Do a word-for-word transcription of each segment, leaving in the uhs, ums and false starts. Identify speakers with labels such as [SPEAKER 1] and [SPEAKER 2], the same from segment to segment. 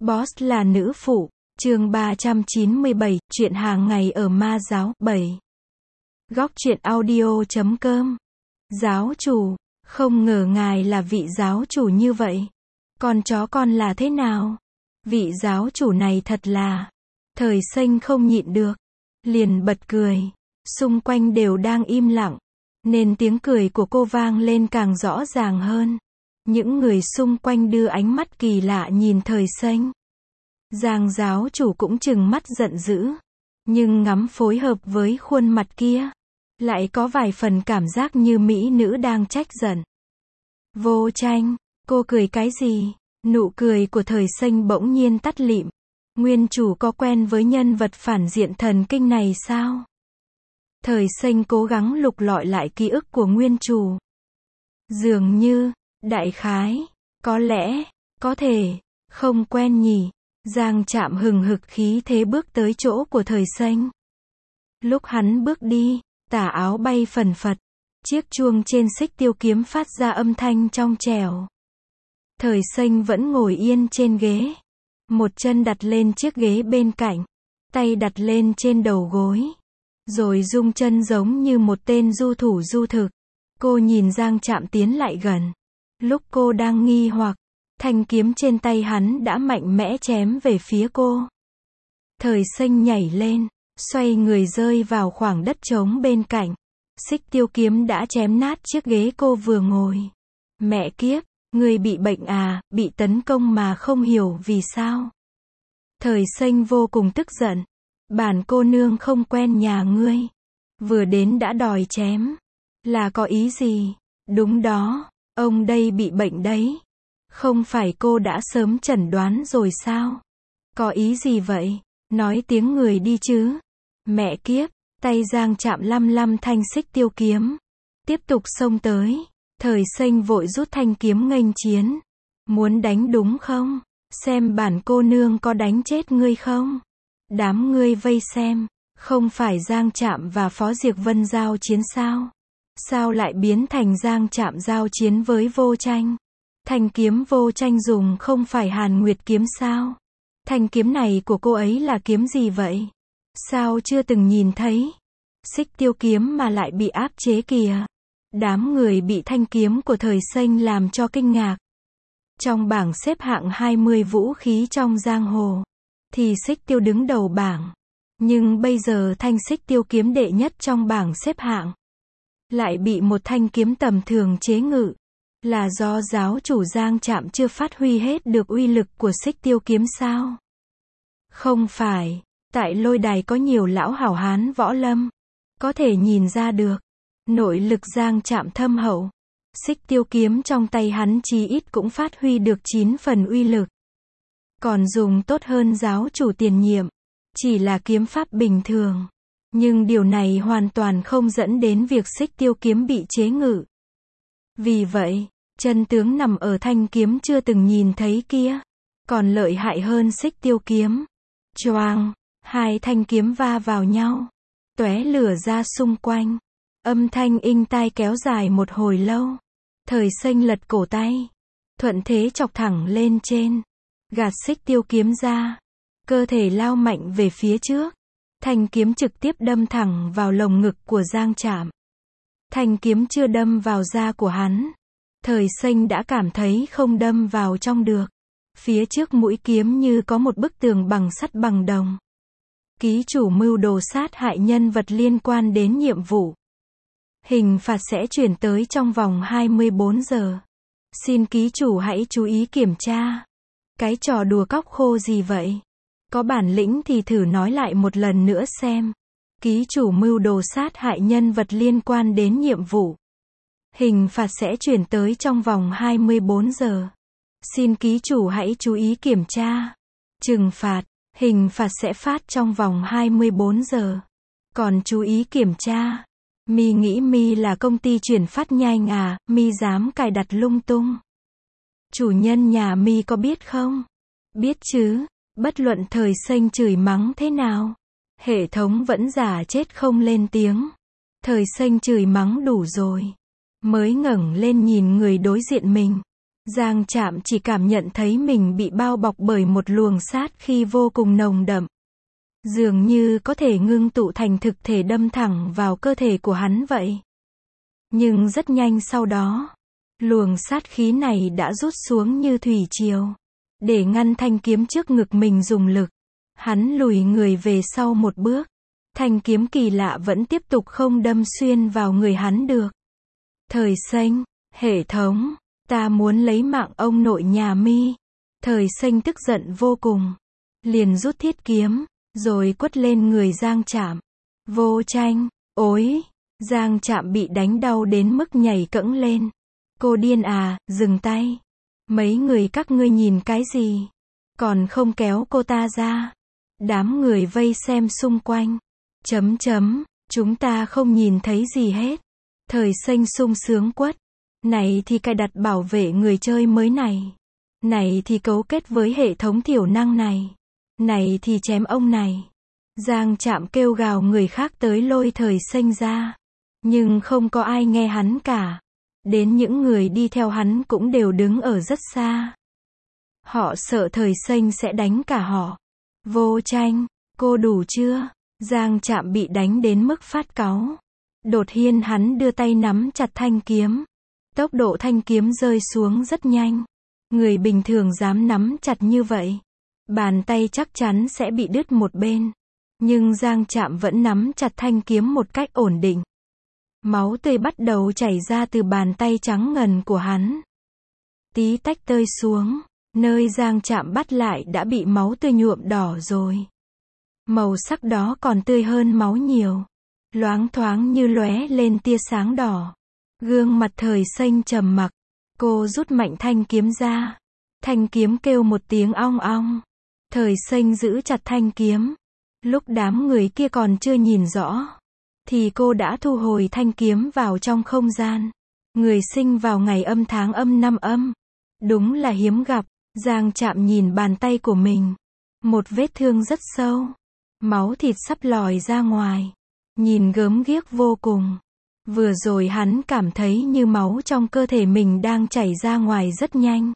[SPEAKER 1] Boss là nữ phụ, chương ba trăm chín mươi bảy, chuyện hàng ngày ở ma giáo, bảy. Góc truyện audio chấm com. Giáo chủ, không ngờ ngài là vị giáo chủ như vậy. Con chó con là thế nào? Vị giáo chủ này thật là... Thời Xanh không nhịn được, liền bật cười. Xung quanh đều đang im lặng, nên tiếng cười của cô vang lên càng rõ ràng hơn. Những người xung quanh đưa ánh mắt kỳ lạ nhìn Thời Xanh. Giang giáo chủ cũng trừng mắt giận dữ, nhưng ngắm phối hợp với khuôn mặt kia, lại có vài phần cảm giác như mỹ nữ đang trách giận. Vô Tranh, cô cười cái gì? Nụ cười của Thời Xanh bỗng nhiên tắt lịm. Nguyên chủ có quen với nhân vật phản diện thần kinh này sao? Thời Xanh cố gắng lục lọi lại ký ức của nguyên chủ. Dường như, đại khái, có lẽ, có thể, không quen nhỉ. Giang Trạm hừng hực khí thế bước tới chỗ của Thời Xanh. Lúc hắn bước đi, tà áo bay phần phật, chiếc chuông trên xích tiêu kiếm phát ra âm thanh trong trẻo. Thời Xanh vẫn ngồi yên trên ghế, một chân đặt lên chiếc ghế bên cạnh, tay đặt lên trên đầu gối, rồi rung chân giống như một tên du thủ du thực. Cô nhìn Giang Trạm tiến lại gần. Lúc cô đang nghi hoặc, thanh kiếm trên tay hắn đã mạnh mẽ chém về phía cô. Thời Xanh nhảy lên, xoay người rơi vào khoảng đất trống bên cạnh. Xích tiêu kiếm đã chém nát chiếc ghế cô vừa ngồi. Mẹ kiếp, người bị bệnh à, bị tấn công mà không hiểu vì sao. Thời Xanh vô cùng tức giận. Bản cô nương không quen nhà ngươi, vừa đến đã đòi chém. Là có ý gì? Đúng đó, ông đây bị bệnh đấy. Không phải cô đã sớm chẩn đoán rồi sao? Có ý gì vậy? Nói tiếng người đi chứ. Mẹ kiếp, tay Giang Trạm lăm lăm thanh xích tiêu kiếm. Tiếp tục xông tới. Thời Xanh vội rút thanh kiếm nghênh chiến. Muốn đánh đúng không? Xem bản cô nương có đánh chết ngươi không? Đám ngươi vây xem. Không phải Giang Trạm và Phó Diệc Vân giao chiến sao? Sao lại biến thành Giang Trạm giao chiến với Vô Tranh? Thanh kiếm Vô Tranh dùng không phải Hàn Nguyệt kiếm sao? Thanh kiếm này của cô ấy là kiếm gì vậy? Sao chưa từng nhìn thấy? Xích tiêu kiếm mà lại bị áp chế kìa. Đám người bị thanh kiếm của Thời Xanh làm cho kinh ngạc. Trong bảng xếp hạng hai mươi vũ khí trong giang hồ, thì xích tiêu đứng đầu bảng. Nhưng bây giờ thanh xích tiêu kiếm đệ nhất trong bảng xếp hạng lại bị một thanh kiếm tầm thường chế ngự. Là do giáo chủ Giang Trạm chưa phát huy hết được uy lực của xích tiêu kiếm sao? Không phải, tại lôi đài có nhiều lão hảo hán võ lâm, có thể nhìn ra được. Nội lực Giang Trạm thâm hậu. Xích tiêu kiếm trong tay hắn chí ít cũng phát huy được chín phần uy lực. Còn dùng tốt hơn giáo chủ tiền nhiệm. Chỉ là kiếm pháp bình thường. Nhưng điều này hoàn toàn không dẫn đến việc xích tiêu kiếm bị chế ngự. Vì vậy, chân tướng nằm ở thanh kiếm chưa từng nhìn thấy kia. Còn lợi hại hơn xích tiêu kiếm. Choang, hai thanh kiếm va vào nhau. Tóe lửa ra xung quanh. Âm thanh inh tai kéo dài một hồi lâu. Thời Xanh lật cổ tay, thuận thế chọc thẳng lên trên. Gạt xích tiêu kiếm ra. Cơ thể lao mạnh về phía trước. Thanh kiếm trực tiếp đâm thẳng vào lồng ngực của Giang Trạm. Thanh kiếm chưa đâm vào da của hắn. Thời Xanh đã cảm thấy không đâm vào trong được. Phía trước mũi kiếm như có một bức tường bằng sắt bằng đồng. Ký chủ mưu đồ sát hại nhân vật liên quan đến nhiệm vụ. Hình phạt sẽ chuyển tới trong vòng hai mươi bốn giờ. Xin ký chủ hãy chú ý kiểm tra. Cái trò đùa cóc khô gì vậy? Có bản lĩnh thì thử nói lại một lần nữa xem. Ký chủ mưu đồ sát hại nhân vật liên quan đến nhiệm vụ. Hình phạt sẽ chuyển tới trong vòng hai mươi bốn giờ. Xin ký chủ hãy chú ý kiểm tra. Trừng phạt, hình phạt sẽ phát trong vòng hai mươi bốn giờ. Còn chú ý kiểm tra. Mi nghĩ Mi là công ty chuyển phát nhanh à, Mi dám cài đặt lung tung. Chủ nhân nhà Mi có biết không? Biết chứ, bất luận Thời Xanh chửi mắng thế nào. Hệ thống vẫn giả chết không lên tiếng. Thời Xanh chửi mắng đủ rồi. Mới ngẩng lên nhìn người đối diện mình. Giang Trạm chỉ cảm nhận thấy mình bị bao bọc bởi một luồng sát khí vô cùng nồng đậm. Dường như có thể ngưng tụ thành thực thể đâm thẳng vào cơ thể của hắn vậy. Nhưng rất nhanh sau đó, luồng sát khí này đã rút xuống như thủy triều. Để ngăn thanh kiếm trước ngực mình dùng lực, hắn lùi người về sau một bước. Thanh kiếm kỳ lạ vẫn tiếp tục không đâm xuyên vào người hắn được. Thời Xanh, hệ thống, ta muốn lấy mạng ông nội nhà mi. Thời Xanh tức giận vô cùng, liền rút thiết kiếm, rồi quất lên người Giang Trạm. Vô Tranh, ối, Giang Trạm bị đánh đau đến mức nhảy cẫng lên. Cô điên à, dừng tay. Mấy người các ngươi nhìn cái gì? Còn không kéo cô ta ra. Đám người vây xem xung quanh. Chấm chấm, chúng ta không nhìn thấy gì hết. Thời Xanh sung sướng quất. Này thì cài đặt bảo vệ người chơi mới này. Này thì cấu kết với hệ thống thiểu năng này. Này thì chém ông này. Giang Trạm kêu gào người khác tới lôi Thời Xanh ra. Nhưng không có ai nghe hắn cả. Đến những người đi theo hắn cũng đều đứng ở rất xa. Họ sợ Thời Xanh sẽ đánh cả họ. Vô Tranh, cô đủ chưa? Giang Trạm bị đánh đến mức phát cáu. Đột nhiên hắn đưa tay nắm chặt thanh kiếm. Tốc độ thanh kiếm rơi xuống rất nhanh. Người bình thường dám nắm chặt như vậy, bàn tay chắc chắn sẽ bị đứt một bên. Nhưng Giang Trạm vẫn nắm chặt thanh kiếm một cách ổn định. Máu tươi bắt đầu chảy ra từ bàn tay trắng ngần của hắn. Tí tách tơi xuống, nơi Giang Trạm bắt lại đã bị máu tươi nhuộm đỏ rồi. Màu sắc đó còn tươi hơn máu nhiều. Loáng thoáng như lóe lên tia sáng đỏ. Gương mặt Thời Xanh trầm mặc. Cô rút mạnh thanh kiếm ra. Thanh kiếm kêu một tiếng ong ong. Thời Xanh giữ chặt thanh kiếm. Lúc đám người kia còn chưa nhìn rõ, thì cô đã thu hồi thanh kiếm vào trong không gian. Người sinh vào ngày âm tháng âm năm âm. Đúng là hiếm gặp. Giang Trạm nhìn bàn tay của mình. Một vết thương rất sâu. Máu thịt sắp lòi ra ngoài. Nhìn gớm ghiếc vô cùng. Vừa rồi hắn cảm thấy như máu trong cơ thể mình đang chảy ra ngoài rất nhanh.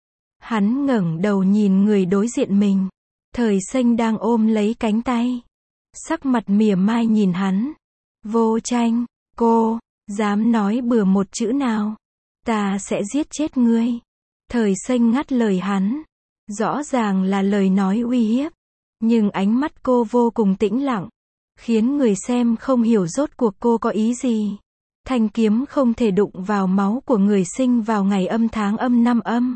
[SPEAKER 1] Hắn ngẩng đầu nhìn người đối diện mình. Thời Xanh đang ôm lấy cánh tay. Sắc mặt mỉa mai nhìn hắn. Vô Tranh, cô, dám nói bừa một chữ nào, ta sẽ giết chết ngươi. Thời Xanh ngắt lời hắn. Rõ ràng là lời nói uy hiếp. Nhưng ánh mắt cô vô cùng tĩnh lặng. Khiến người xem không hiểu rốt cuộc cô có ý gì. Thanh kiếm không thể đụng vào máu của người sinh vào ngày âm tháng âm năm âm.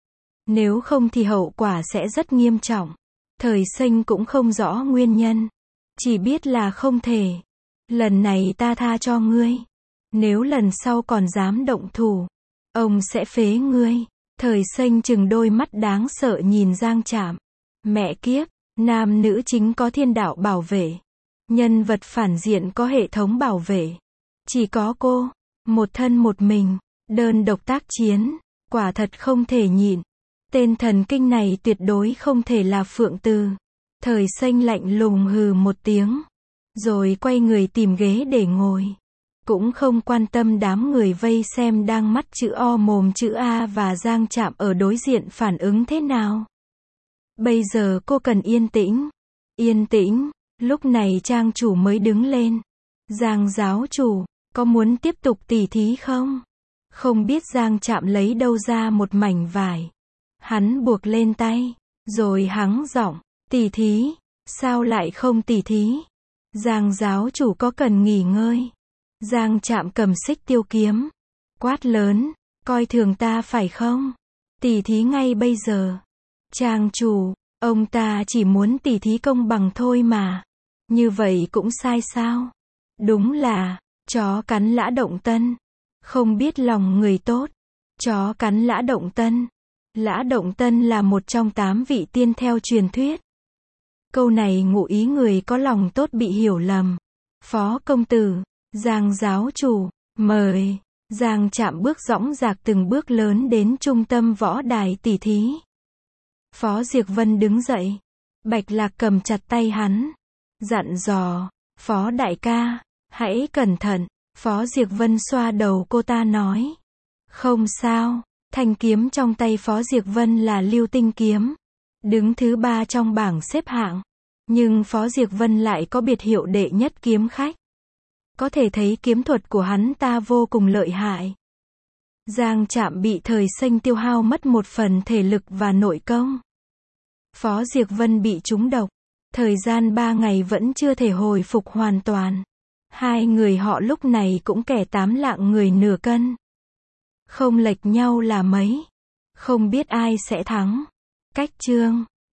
[SPEAKER 1] Nếu không thì hậu quả sẽ rất nghiêm trọng. Thời Xanh cũng không rõ nguyên nhân. Chỉ biết là không thể. Lần này ta tha cho ngươi. Nếu lần sau còn dám động thủ, ông sẽ phế ngươi. Thời Xanh chừng đôi mắt đáng sợ nhìn Giang Trạm. Mẹ kiếp, nam nữ chính có thiên đạo bảo vệ. Nhân vật phản diện có hệ thống bảo vệ. Chỉ có cô, một thân một mình, đơn độc tác chiến, quả thật không thể nhịn. Tên thần kinh này tuyệt đối không thể là Phượng Từ. Thời Xanh lạnh lùng hừ một tiếng, rồi quay người tìm ghế để ngồi. Cũng không quan tâm đám người vây xem đang mắt chữ O mồm chữ A và Giang Trạm ở đối diện phản ứng thế nào. Bây giờ cô cần yên tĩnh. Yên tĩnh. Lúc này trang chủ mới đứng lên. Giang giáo chủ, có muốn tiếp tục tỉ thí không? Không biết Giang Trạm lấy đâu ra một mảnh vải. Hắn buộc lên tay, rồi hắng giọng, tỉ thí, sao lại không tỉ thí? Giang giáo chủ có cần nghỉ ngơi? Giang Trạm cầm xích tiêu kiếm, quát lớn, coi thường ta phải không? Tỉ thí ngay bây giờ. Trang chủ, ông ta chỉ muốn tỉ thí công bằng thôi mà. Như vậy cũng sai sao? Đúng là, chó cắn lã động tân. Không biết lòng người tốt. Chó cắn lã động tân. Lã động tân là một trong tám vị tiên theo truyền thuyết. Câu này ngụ ý người có lòng tốt bị hiểu lầm. Phó công tử, Giang giáo chủ, mời. Giang Trạm bước dõng dạc từng bước lớn đến trung tâm võ đài tỉ thí. Phó Diệc Vân đứng dậy. Bạch Lạc cầm chặt tay hắn. Dặn dò, Phó đại ca, hãy cẩn thận. Phó Diệc Vân xoa đầu cô ta nói. Không sao, Thanh kiếm trong tay Phó Diệc Vân là Lưu Tinh kiếm, đứng thứ ba trong bảng xếp hạng. Nhưng Phó Diệc Vân lại có biệt hiệu đệ nhất kiếm khách. Có thể thấy kiếm thuật của hắn ta vô cùng lợi hại. Giang Trạm bị Thời Xanh tiêu hao mất một phần thể lực và nội công. Phó Diệc Vân bị trúng độc. Thời gian ba ngày vẫn chưa thể hồi phục hoàn toàn. Hai người họ lúc này cũng kẻ tám lạng người nửa cân. Không lệch nhau là mấy. Không biết ai sẽ thắng. Cách chương